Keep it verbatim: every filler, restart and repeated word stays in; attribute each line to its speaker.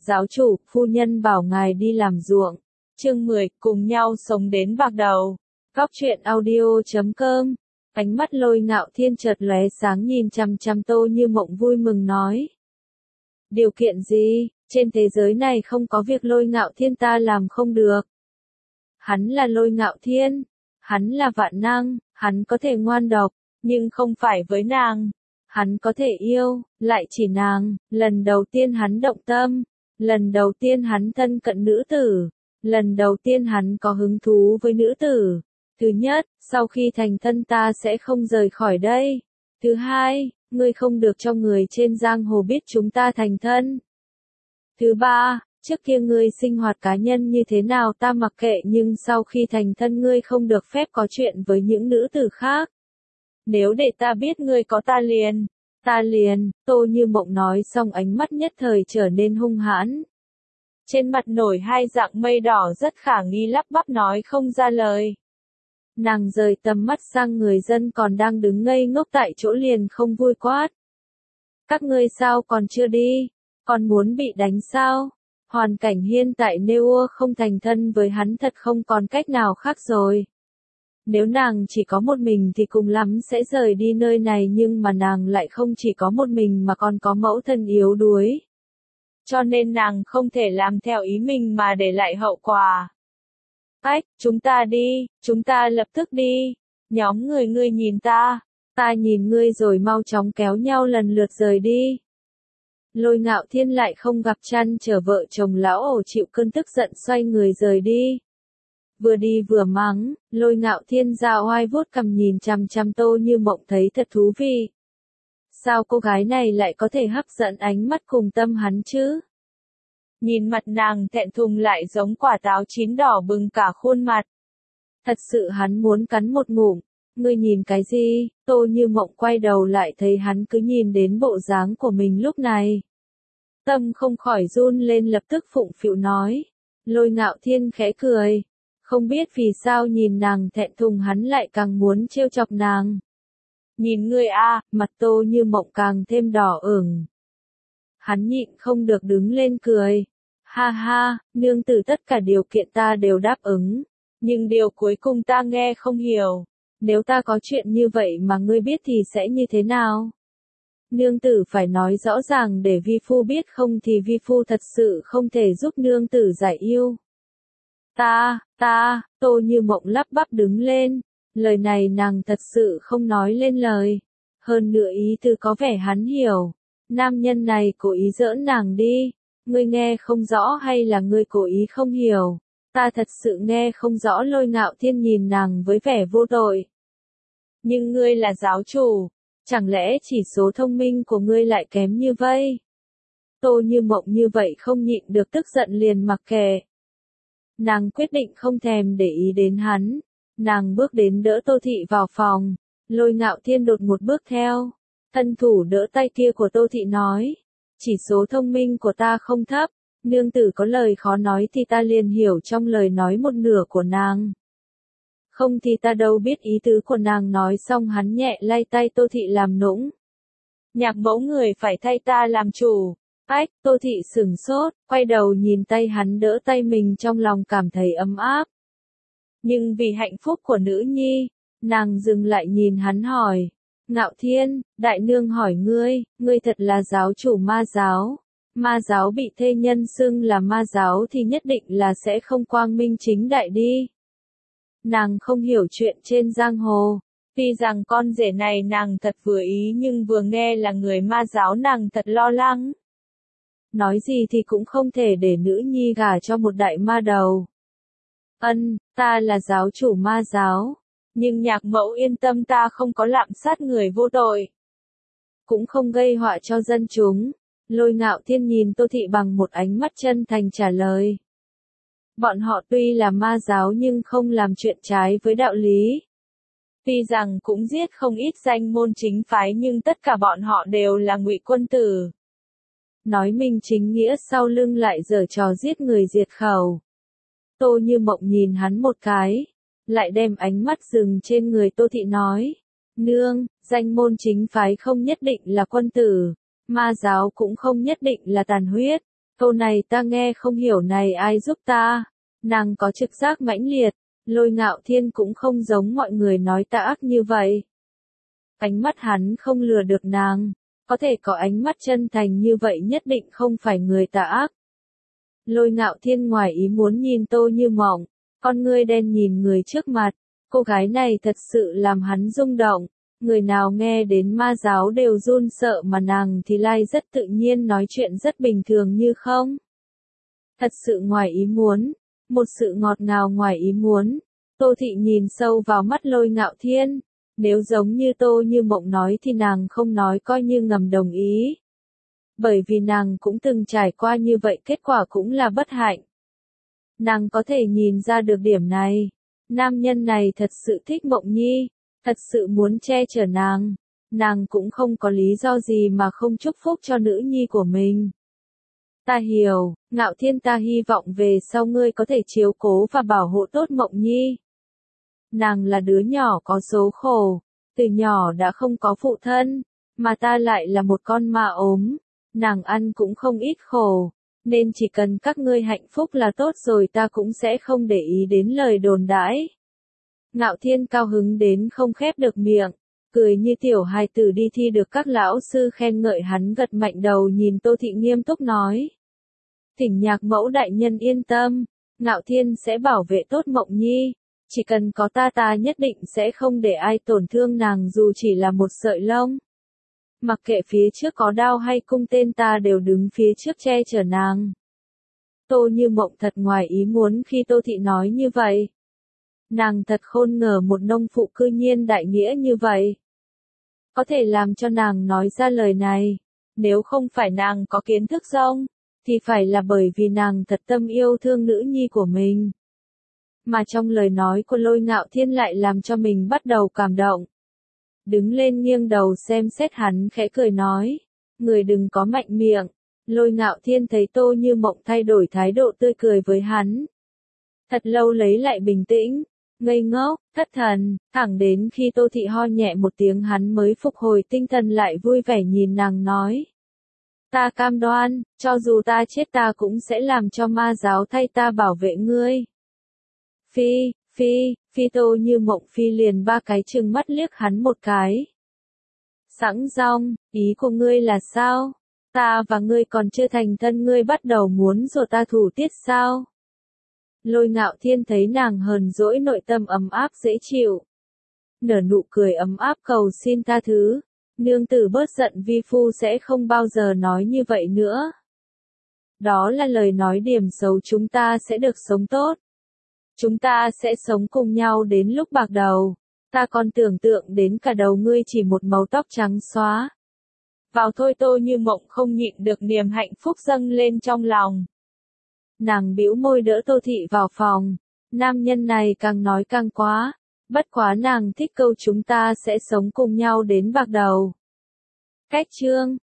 Speaker 1: Giáo chủ, phu nhân bảo ngài đi làm ruộng. Chương mười, cùng nhau sống đến bạc đầu. Góc truyện audio chấm com. Ánh mắt Lôi Ngạo Thiên chợt lóe sáng nhìn chằm chằm Tô Như Mộng vui mừng nói. Điều kiện gì, trên thế giới này không có việc Lôi Ngạo Thiên ta làm không được. Hắn là Lôi Ngạo Thiên, hắn là vạn năng, hắn có thể ngoan độc, nhưng không phải với nàng. Hắn có thể yêu, lại chỉ nàng, lần đầu tiên hắn động tâm, lần đầu tiên hắn thân cận nữ tử, lần đầu tiên hắn có hứng thú với nữ tử. Thứ nhất, sau khi thành thân ta sẽ không rời khỏi đây. Thứ hai, ngươi không được cho người trên giang hồ biết chúng ta thành thân. Thứ ba, trước kia ngươi sinh hoạt cá nhân như thế nào ta mặc kệ nhưng sau khi thành thân ngươi không được phép có chuyện với những nữ tử khác. Nếu để ta biết ngươi có ta liền, ta liền, Tô Như Mộng nói xong ánh mắt nhất thời trở nên hung hãn. Trên mặt nổi hai dạng mây đỏ rất khả nghi lắp bắp nói không ra lời. Nàng rời tầm mắt sang người dân còn đang đứng ngây ngốc tại chỗ liền không vui quát. Các ngươi sao còn chưa đi, còn muốn bị đánh sao? Hoàn cảnh hiện tại nếu không thành thân với hắn thật không còn cách nào khác rồi. Nếu nàng chỉ có một mình thì cùng lắm sẽ rời đi nơi này nhưng mà nàng lại không chỉ có một mình mà còn có mẫu thân yếu đuối. Cho nên nàng không thể làm theo ý mình mà để lại hậu quả. Ách, chúng ta đi, chúng ta lập tức đi. Nhóm người ngươi nhìn ta, ta nhìn ngươi rồi mau chóng kéo nhau lần lượt rời đi. Lôi Ngạo Thiên lại không gặp chăn trở vợ chồng lão ổ chịu cơn tức giận xoay người rời đi. Vừa đi vừa mắng, Lôi Ngạo Thiên ra oai vuốt cằm nhìn chằm chằm Tô Như Mộng thấy thật thú vị. Sao cô gái này lại có thể hấp dẫn ánh mắt cùng tâm hắn chứ? Nhìn mặt nàng thẹn thùng lại giống quả táo chín đỏ bừng cả khuôn mặt. Thật sự hắn muốn cắn một ngụm. Ngươi nhìn cái gì? Tô Như Mộng quay đầu lại thấy hắn cứ nhìn đến bộ dáng của mình lúc này. Tâm không khỏi run lên lập tức phụng phịu nói. Lôi Ngạo Thiên khẽ cười. Không biết vì sao nhìn nàng thẹn thùng hắn lại càng muốn trêu chọc nàng. Nhìn ngươi a, mặt Tô Như Mộng càng thêm đỏ ửng. Hắn nhịn không được đứng lên cười. Ha ha, nương tử tất cả điều kiện ta đều đáp ứng. Nhưng điều cuối cùng ta nghe không hiểu. Nếu ta có chuyện như vậy mà ngươi biết thì sẽ như thế nào? Nương tử phải nói rõ ràng để vi phu biết không thì vi phu thật sự không thể giúp nương tử giải yêu. Ta, ta, Tô Như Mộng lắp bắp đứng lên. Lời này nàng thật sự không nói lên lời. Hơn nữa ý tư có vẻ hắn hiểu. Nam nhân này cố ý giỡn nàng đi. Ngươi nghe không rõ hay là ngươi cố ý không hiểu? Ta thật sự nghe không rõ. Lôi Ngạo Thiên nhìn nàng với vẻ vô tội. Nhưng ngươi là giáo chủ. Chẳng lẽ chỉ số thông minh của ngươi lại kém như vậy? Tô Như Mộng như vậy không nhịn được tức giận liền mặc kệ. Nàng quyết định không thèm để ý đến hắn. Nàng bước đến đỡ Tô Thị vào phòng. Lôi Ngạo Thiên đột một bước theo. Thân thủ đỡ tay kia của Tô Thị nói. Chỉ số thông minh của ta không thấp. Nương tử có lời khó nói thì ta liền hiểu trong lời nói một nửa của nàng. Không thì ta đâu biết ý tứ của nàng nói xong hắn nhẹ lay tay Tô Thị làm nũng. Nhạc mẫu người phải thay ta làm chủ. Ách, Tô Thị sửng sốt, quay đầu nhìn tay hắn đỡ tay mình trong lòng cảm thấy ấm áp. Nhưng vì hạnh phúc của nữ nhi, nàng dừng lại nhìn hắn hỏi. Ngạo Thiên, đại nương hỏi ngươi, ngươi thật là giáo chủ ma giáo. Ma giáo bị thê nhân xưng là ma giáo thì nhất định là sẽ không quang minh chính đại đi. Nàng không hiểu chuyện trên giang hồ. Tuy rằng con rể này nàng thật vừa ý nhưng vừa nghe là người ma giáo nàng thật lo lắng. Nói gì thì cũng không thể để nữ nhi gả cho một đại ma đầu. Ân, ta là giáo chủ ma giáo. Nhưng nhạc mẫu yên tâm ta không có lạm sát người vô tội. Cũng không gây họa cho dân chúng. Lôi Ngạo Thiên nhìn Tô Thị bằng một ánh mắt chân thành trả lời. Bọn họ tuy là ma giáo nhưng không làm chuyện trái với đạo lý. Tuy rằng cũng giết không ít danh môn chính phái nhưng tất cả bọn họ đều là ngụy quân tử. Nói mình chính nghĩa sau lưng lại giở trò giết người diệt khẩu. Tô Như Mộng nhìn hắn một cái, lại đem ánh mắt dừng trên người Tô Thị nói. Nương, danh môn chính phái không nhất định là quân tử, ma giáo cũng không nhất định là tàn huyết. Câu này ta nghe không hiểu, này ai giúp ta? Nàng có trực giác mãnh liệt, Lôi Ngạo Thiên cũng không giống mọi người nói tà ác như vậy. Ánh mắt hắn không lừa được nàng, có thể có ánh mắt chân thành như vậy nhất định không phải người tà ác. Lôi Ngạo Thiên ngoài ý muốn nhìn Tô Như Mộng, con ngươi đen nhìn người trước mặt, cô gái này thật sự làm hắn rung động, người nào nghe đến ma giáo đều run sợ mà nàng thì lai rất tự nhiên nói chuyện rất bình thường như không. Thật sự ngoài ý muốn, một sự ngọt ngào ngoài ý muốn, Tô Thị nhìn sâu vào mắt Lôi Ngạo Thiên, nếu giống như Tô Như Mộng nói thì nàng không nói coi như ngầm đồng ý. Bởi vì nàng cũng từng trải qua như vậy, kết quả cũng là bất hạnh. Nàng có thể nhìn ra được điểm này, nam nhân này thật sự thích Mộng Nhi, thật sự muốn che chở nàng, nàng cũng không có lý do gì mà không chúc phúc cho nữ nhi của mình. Ta hiểu, Ngạo Thiên, ta hy vọng về sau ngươi có thể chiếu cố và bảo hộ tốt Mộng Nhi. Nàng là đứa nhỏ có số khổ, từ nhỏ đã không có phụ thân, mà ta lại là một con ma ốm, nàng ăn cũng không ít khổ, nên chỉ cần các ngươi hạnh phúc là tốt rồi, ta cũng sẽ không để ý đến lời đồn đãi. Ngạo Thiên cao hứng đến không khép được miệng, cười như tiểu hài tử đi thi được các lão sư khen ngợi, hắn gật mạnh đầu nhìn Tô Thị nghiêm túc nói. Thỉnh Nhạc Mẫu đại nhân yên tâm, Ngạo Thiên sẽ bảo vệ tốt Mộng Nhi, chỉ cần có ta ta nhất định sẽ không để ai tổn thương nàng dù chỉ là một sợi lông. Mặc kệ phía trước có đao hay cung tên, ta đều đứng phía trước che chở nàng. Tô Như Mộng thật ngoài ý muốn khi Tô Thị nói như vậy. Nàng thật khôn ngờ một nông phụ cư nhiên đại nghĩa như vậy. Có thể làm cho nàng nói ra lời này, nếu không phải nàng có kiến thức rộng, thì phải là bởi vì nàng thật tâm yêu thương nữ nhi của mình. Mà trong lời nói của Lôi Ngạo Thiên lại làm cho mình bắt đầu cảm động. Đứng lên nghiêng đầu xem xét hắn khẽ cười nói, người đừng có mạnh miệng. Lôi Ngạo Thiên thấy Tô Như Mộng thay đổi thái độ tươi cười với hắn. Thật lâu lấy lại bình tĩnh, ngây ngốc, thất thần, thẳng đến khi Tô Thị ho nhẹ một tiếng hắn mới phục hồi tinh thần lại, vui vẻ nhìn nàng nói. Ta cam đoan, cho dù ta chết ta cũng sẽ làm cho ma giáo thay ta bảo vệ ngươi. Phi, phi, phi. Tô Như Mộng phi liền ba cái trừng mắt liếc hắn một cái. Sẵn rong, ý của ngươi là sao? Ta và ngươi còn chưa thành thân, ngươi bắt đầu muốn rồi ta thủ tiết sao? Lôi Ngạo Thiên thấy nàng hờn dỗi, nội tâm ấm áp dễ chịu. Nở nụ cười ấm áp cầu xin tha thứ. Nương tử bớt giận, vi phu sẽ không bao giờ nói như vậy nữa. Đó là lời nói điểm xấu, chúng ta sẽ được sống tốt. Chúng ta sẽ sống cùng nhau đến lúc bạc đầu. Ta còn tưởng tượng đến cả đầu ngươi chỉ một màu tóc trắng xóa. Vào thôi. Tô Như Mộng không nhịn được niềm hạnh phúc dâng lên trong lòng. Nàng bĩu môi đỡ Tô Thị vào phòng. Nam nhân này càng nói càng quá. Bất quá nàng thích câu chúng ta sẽ sống cùng nhau đến bạc đầu. Cách chương